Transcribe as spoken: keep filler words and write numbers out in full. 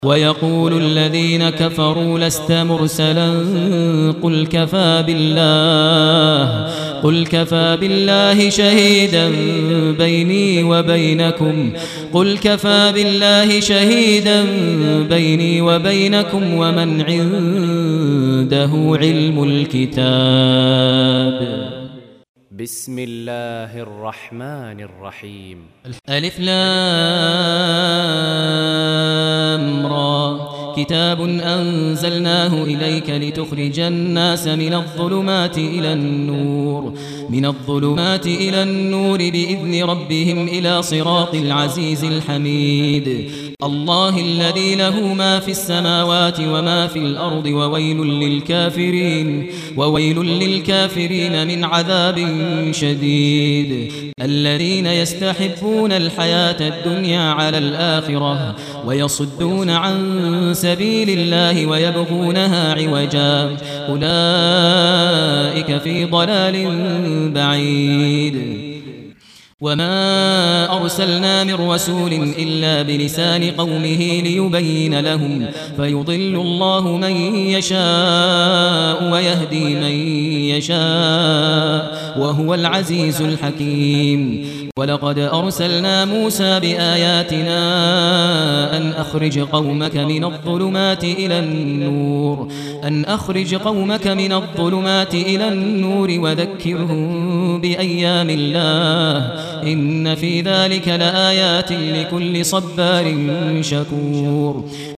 ويقول الذين كفروا لست مرسلا قل كفى بالله قل كفى بالله شهيدا بيني وبينكم قل كفى بالله شهيدا بيني وبينكم ومن عنده علم الكتاب. بسم الله الرحمن الرحيم. ألف لام را كتاب أنزلناه إليك لتخرج الناس من الظلمات إلى النور من الظلمات إلى النور بإذن ربهم إلى صراط العزيز الحميد. الله الذي له ما في السماوات وما في الأرض وويل للكافرين وويل للكافرين من عذاب شديد. الذين يستحبون الحياة الدنيا على الآخرة ويصدون عن سبيل الله ويبغونها عوجا أولئك في ضلال بعيد. وما أرسلنا من رسول إلا بلسان قومه ليبين لهم فيضل الله من يشاء ويهدي من يشاء وهو العزيز الحكيم. ولقد أرسلنا موسى بآياتنا أن أخرج قومك من الظلمات إلى النور أن أخرج قومك من الظلمات إلى النور وذكرهم بأيام الله إن في ذلك لآيات لكل صبار شكور.